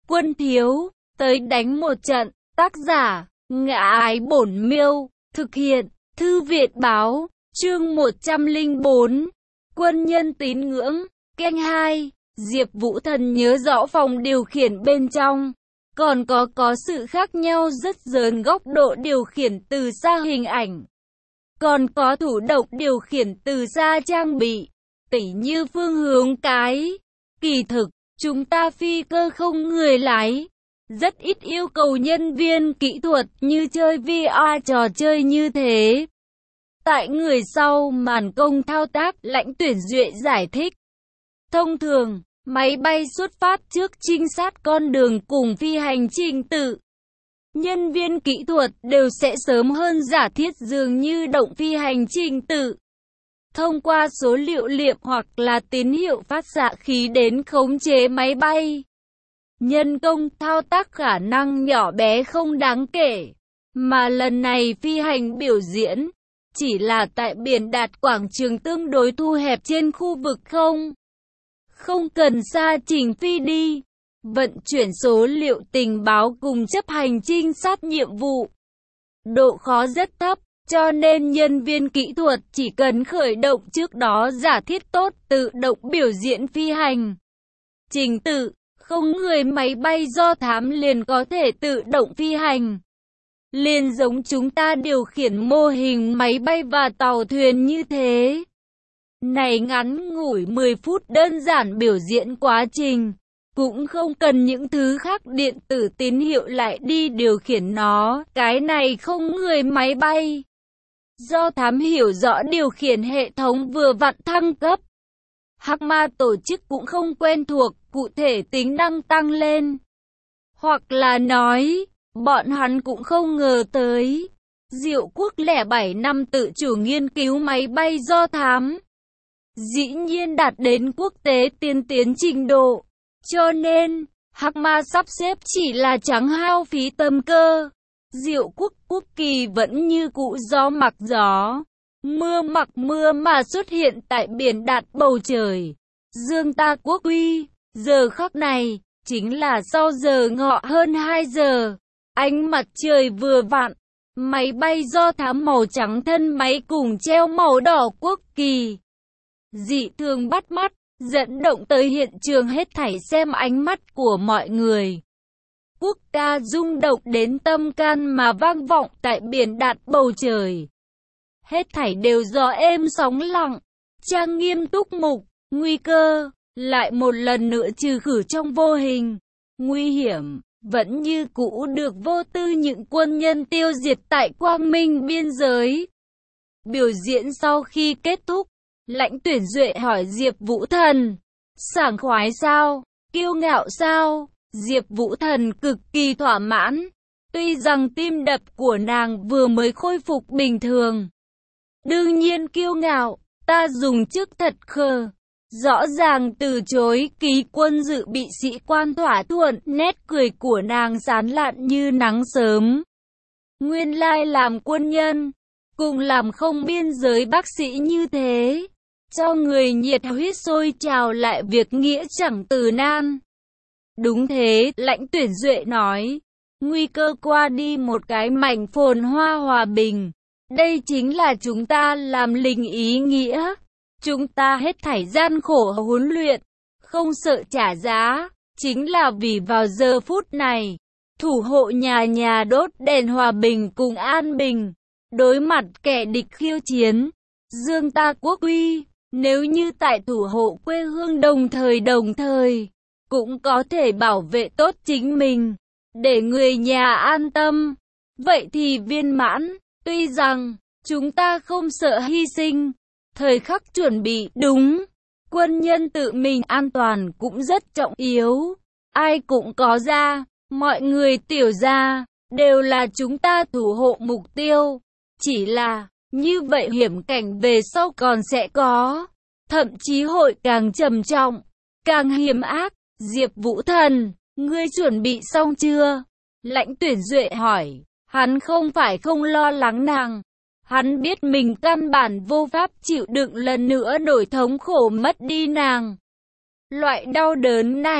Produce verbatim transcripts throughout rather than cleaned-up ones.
Quân thiếu, tới đánh một trận. Tác giả, Ngã Ái Bổn Miêu. Thực hiện, Thư viện báo. Chương một trăm lẻ bốn. Quân nhân tín ngưỡng. Kênh hai. Diệp Vũ Thần nhớ rõ phòng điều khiển bên trong. Còn có có sự khác nhau rất lớn góc độ điều khiển từ xa hình ảnh. Còn có thủ động điều khiển từ xa trang bị. Tỉ như phương hướng cái. Kỳ thực, chúng ta phi cơ không người lái. Rất ít yêu cầu nhân viên kỹ thuật như chơi vê rờ trò chơi như thế. Tại người sau màn công thao tác, Lãnh Tuyển Duệ giải thích. Thông thường, máy bay xuất phát trước trinh sát con đường cùng phi hành trình tự. Nhân viên kỹ thuật đều sẽ sớm hơn giả thiết dường như động phi hành trình tự. Thông qua số liệu liệm hoặc là tín hiệu phát xạ khí đến khống chế máy bay. Nhân công thao tác khả năng nhỏ bé không đáng kể. Mà lần này phi hành biểu diễn, chỉ là tại biển đạt quảng trường tương đối thu hẹp trên khu vực không. Không cần xa trình phi đi. Vận chuyển số liệu tình báo cùng chấp hành trinh sát nhiệm vụ. Độ khó rất thấp, cho nên nhân viên kỹ thuật chỉ cần khởi động trước đó giả thiết tốt tự động biểu diễn phi hành. Trình tự, không người máy bay do thám liền có thể tự động phi hành. Liền giống chúng ta điều khiển mô hình máy bay và tàu thuyền như thế. Này ngắn ngủi mười phút đơn giản biểu diễn quá trình. Cũng không cần những thứ khác điện tử tín hiệu lại đi điều khiển nó. Cái này không người máy bay. Do thám hiểu rõ điều khiển hệ thống vừa vặn thăng cấp. Hắc Ma tổ chức cũng không quen thuộc cụ thể tính năng tăng lên. Hoặc là nói, bọn hắn cũng không ngờ tới. Diệu Quốc lẻ bảy năm tự chủ nghiên cứu máy bay do thám. Dĩ nhiên đạt đến quốc tế tiên tiến trình độ. Cho nên, Hắc Ma sắp xếp chỉ là trắng hao phí tâm cơ. Diệu Quốc quốc kỳ vẫn như cũ gió mặc gió. Mưa mặc mưa mà xuất hiện tại biển đạt bầu trời. Dương ta quốc uy, giờ khắc này, chính là sau giờ ngọ hơn hai giờ. Ánh mặt trời vừa vặn, máy bay do thám màu trắng thân máy cùng treo màu đỏ quốc kỳ. Dị thường bắt mắt, dẫn động tới hiện trường hết thảy xem ánh mắt của mọi người. Quốc ca rung động đến tâm can mà vang vọng tại biển đạt bầu trời. Hết thảy đều do êm sóng lặng, trang nghiêm túc mục, nguy cơ, lại một lần nữa trừ khử trong vô hình. Nguy hiểm, vẫn như cũ được vô tư những quân nhân tiêu diệt tại quang minh biên giới. Biểu diễn sau khi kết thúc, Lãnh Tuyển Duệ hỏi Diệp Vũ Thần, sảng khoái sao, kiêu ngạo sao? Diệp Vũ Thần cực kỳ thỏa mãn, tuy rằng tim đập của nàng vừa mới khôi phục bình thường. Đương nhiên kiêu ngạo, ta dùng chức thật khờ. Rõ ràng từ chối ký quân dự bị sĩ quan thỏa thuận, nét cười của nàng sán lạn như nắng sớm. Nguyên lai làm quân nhân, cùng làm không biên giới bác sĩ như thế, cho người nhiệt huyết sôi trào lại việc nghĩa chẳng từ nan. Đúng thế, Lãnh Tuyển Duệ nói, nguy cơ qua đi một cái mảnh phồn hoa hòa bình. Đây chính là chúng ta làm lính ý nghĩa. Chúng ta hết thảy gian khổ huấn luyện, không sợ trả giá, chính là vì vào giờ phút này, thủ hộ nhà nhà đốt đèn hòa bình cùng an bình, đối mặt kẻ địch khiêu chiến, dương ta quốc uy. Nếu như tại thủ hộ quê hương đồng thời đồng thời, cũng có thể bảo vệ tốt chính mình, để người nhà an tâm, vậy thì viên mãn. Tuy rằng, chúng ta không sợ hy sinh, thời khắc chuẩn bị đúng, quân nhân tự mình an toàn cũng rất trọng yếu. Ai cũng có ra, mọi người tiểu ra, đều là chúng ta thủ hộ mục tiêu. Chỉ là, như vậy hiểm cảnh về sau còn sẽ có, thậm chí hội càng trầm trọng, càng hiểm ác. Diệp Vũ Thần, ngươi chuẩn bị xong chưa? Lãnh Tuyển Duệ hỏi, hắn không phải không lo lắng nàng. Hắn biết mình căn bản vô pháp chịu đựng lần nữa nỗi thống khổ mất đi nàng. Loại đau đớn này,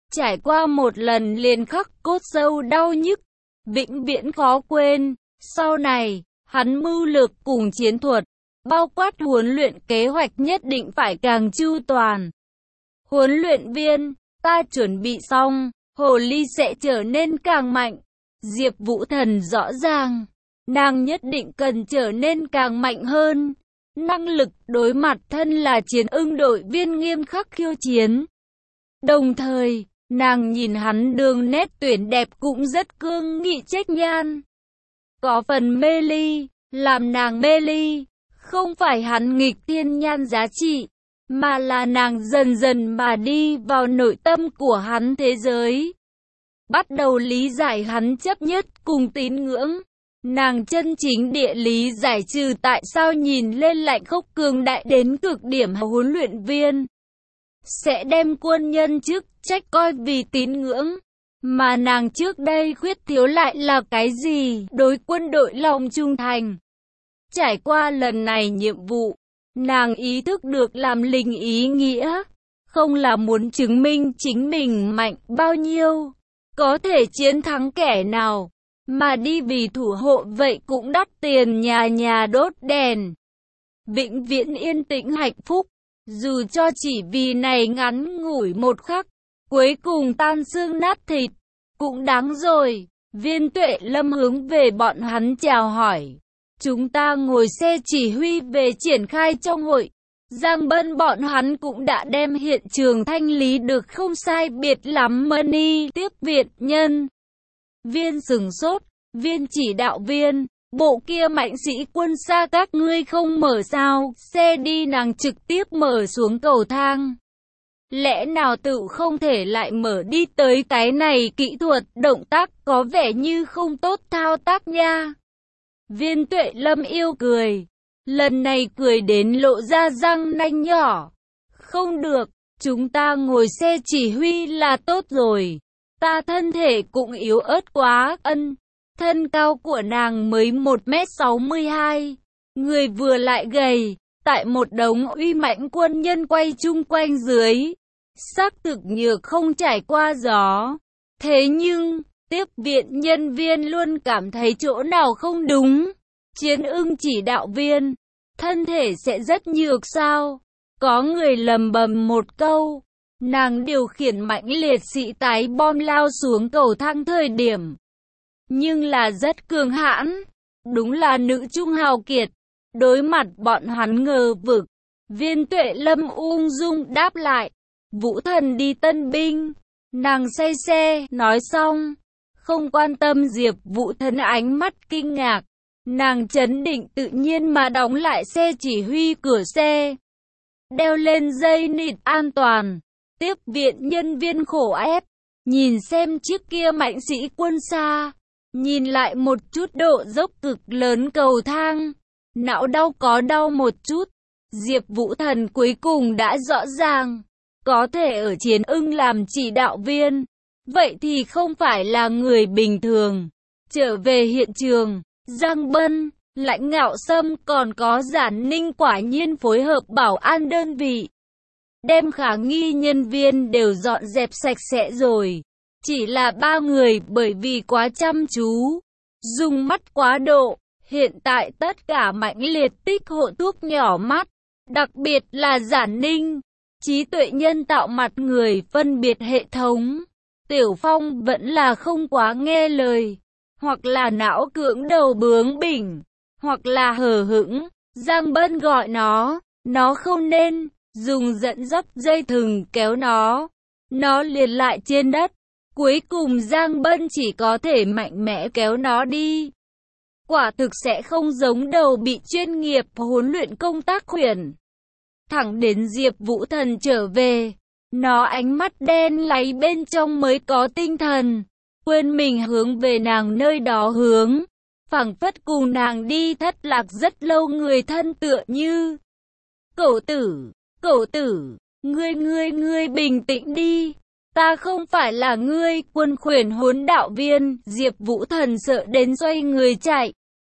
Trải qua một lần liền khắc cốt sâu đau nhức, vĩnh viễn khó quên. Sau này, hắn mưu lược cùng chiến thuật, bao quát huấn luyện kế hoạch nhất định phải càng chu toàn. Huấn luyện viên, ta chuẩn bị xong, hồ ly sẽ trở nên càng mạnh. Diệp Vũ Thần rõ ràng, nàng nhất định cần trở nên càng mạnh hơn. Năng lực đối mặt thân là chiến ưng đội viên nghiêm khắc khiêu chiến. Đồng thời, nàng nhìn hắn đường nét tuyển đẹp cũng rất cương nghị trách nhan. Có phần mê ly, làm nàng mê ly, không phải hắn nghịch thiên nhan giá trị, mà là nàng dần dần mà đi vào nội tâm của hắn thế giới. Bắt đầu lý giải hắn chấp nhất cùng tín ngưỡng. Nàng chân chính địa lý giải trừ tại sao nhìn lên lạnh khốc cường đại đến cực điểm huấn luyện viên sẽ đem quân nhân chức trách coi vì tín ngưỡng, mà nàng trước đây khuyết thiếu lại là cái gì? Đối quân đội lòng trung thành. Trải qua lần này nhiệm vụ, nàng ý thức được làm lính ý nghĩa, không là muốn chứng minh chính mình mạnh bao nhiêu, có thể chiến thắng kẻ nào, mà đi vì thủ hộ vậy cũng đắt tiền nhà nhà đốt đèn. Vĩnh viễn yên tĩnh hạnh phúc, dù cho chỉ vì này ngắn ngủi một khắc, cuối cùng tan xương nát thịt, cũng đáng rồi. Viên Tuệ Lâm hướng về bọn hắn chào hỏi. Chúng ta ngồi xe chỉ huy về triển khai trong hội. Giang Bân bọn hắn cũng đã đem hiện trường thanh lý được không sai biệt lắm. Mani tiếp viện nhân viên sừng sốt, viên chỉ đạo viên, bộ kia mạnh sĩ quân xa các ngươi không mở sao? Xe đi nàng trực tiếp mở xuống cầu thang. Lẽ nào tự không thể lại mở đi tới cái này kỹ thuật động tác có vẻ như không tốt thao tác nha. Viên Tuệ Lâm yêu cười. Lần này cười đến lộ ra răng nanh nhỏ. Không được, chúng ta ngồi xe chỉ huy là tốt rồi. Ta thân thể cũng yếu ớt quá. Ân, thân cao của nàng mới một mét sáu mươi hai. Người vừa lại gầy, tại một đống uy mãnh quân nhân quay chung quanh dưới. Xác thực nhược không trải qua gió. Thế nhưng, tiếp viện nhân viên luôn cảm thấy chỗ nào không đúng. Chiến ưng chỉ đạo viên, thân thể sẽ rất nhược sao? Có người lầm bầm một câu. Nàng điều khiển mãnh liệt sĩ tái bom lao xuống cầu thang thời điểm. Nhưng là rất cường hãn. Đúng là nữ trung hào kiệt. Đối mặt bọn hắn ngờ vực. Viên Tuệ Lâm ung dung đáp lại. Vũ Thần đi tân binh. Nàng say xe, nói xong. Không quan tâm Diệp Vũ Thần ánh mắt kinh ngạc. Nàng trấn định tự nhiên mà đóng lại xe chỉ huy cửa xe. Đeo lên dây nịt an toàn. Tiếp viện nhân viên khổ ép. Nhìn xem chiếc kia mạnh sĩ quân xa. Nhìn lại một chút độ dốc cực lớn cầu thang. Não đau có đau một chút. Diệp Vũ Thần cuối cùng đã rõ ràng. Có thể ở chiến ưng làm chỉ đạo viên. Vậy thì không phải là người bình thường. Trở về hiện trường. Giang Bân, Lãnh Ngạo Sâm còn có Giản Ninh quả nhiên phối hợp bảo an đơn vị. Đem khả nghi nhân viên đều dọn dẹp sạch sẽ rồi. Chỉ là ba người bởi vì quá chăm chú, dùng mắt quá độ. Hiện tại tất cả mãnh liệt tích hộ thuốc nhỏ mắt. Đặc biệt là Giản Ninh, trí tuệ nhân tạo mặt người phân biệt hệ thống. Tiểu Phong vẫn là không quá nghe lời. Hoặc là não cưỡng đầu bướng bỉnh, hoặc là hờ hững. Giang Bân gọi nó, nó không nên, dùng dẫn dắt dây thừng kéo nó. Nó liền lại trên đất. Cuối cùng Giang Bân chỉ có thể mạnh mẽ kéo nó đi. Quả thực sẽ không giống đầu bị chuyên nghiệp huấn luyện công tác khuyển. Thẳng đến Diệp Vũ Thần trở về, nó ánh mắt đen láy bên trong mới có tinh thần. Quên mình hướng về nàng nơi đó hướng, phảng phất cùng nàng đi thất lạc rất lâu người thân tựa như. Cậu tử, cậu tử, ngươi ngươi ngươi bình tĩnh đi, ta không phải là ngươi. Quân khuyển huấn đạo viên, Diệp Vũ Thần sợ đến xoay người chạy.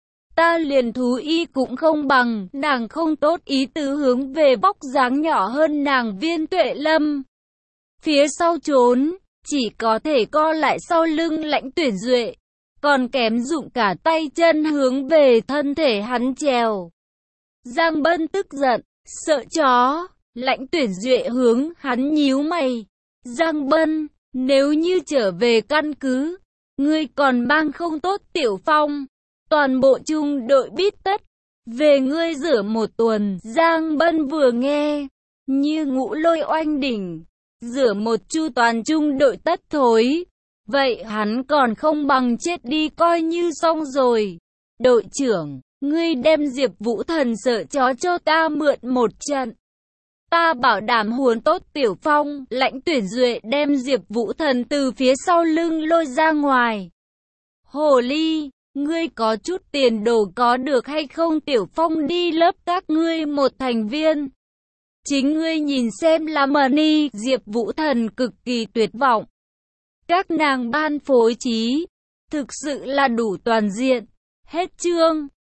Ta liền thú y cũng không bằng, nàng không tốt ý tứ hướng về vóc dáng nhỏ hơn nàng Viên Tuệ Lâm. Phía sau trốn. chỉ có thể co lại sau lưng Lãnh Tuyển Duệ, còn kém dụng cả tay chân hướng về thân thể hắn trèo. Giang Bân tức giận, sợ chó. Lãnh Tuyển Duệ hướng hắn nhíu mày. Giang Bân, nếu như trở về căn cứ, ngươi còn mang không tốt Tiểu Phong, toàn bộ trung đội biết tất về ngươi rửa một tuần. Giang Bân vừa nghe, như ngũ lôi oanh đỉnh, rửa một chu toàn trung đội tất thối. Vậy hắn còn không bằng chết đi coi như xong rồi. Đội trưởng, ngươi đem Diệp Vũ Thần sợ chó cho ta mượn một trận. Ta bảo đảm huấn tốt Tiểu Phong. Lãnh Tuyển Duệ đem Diệp Vũ Thần từ phía sau lưng lôi ra ngoài. Hồ ly, ngươi có chút tiền đồ có được hay không? Tiểu Phong đi lớp các ngươi một thành viên. Chính ngươi nhìn xem là money. Diệp Vũ Thần cực kỳ tuyệt vọng. Các nàng ban phối trí, thực sự là đủ toàn diện. Hết chương.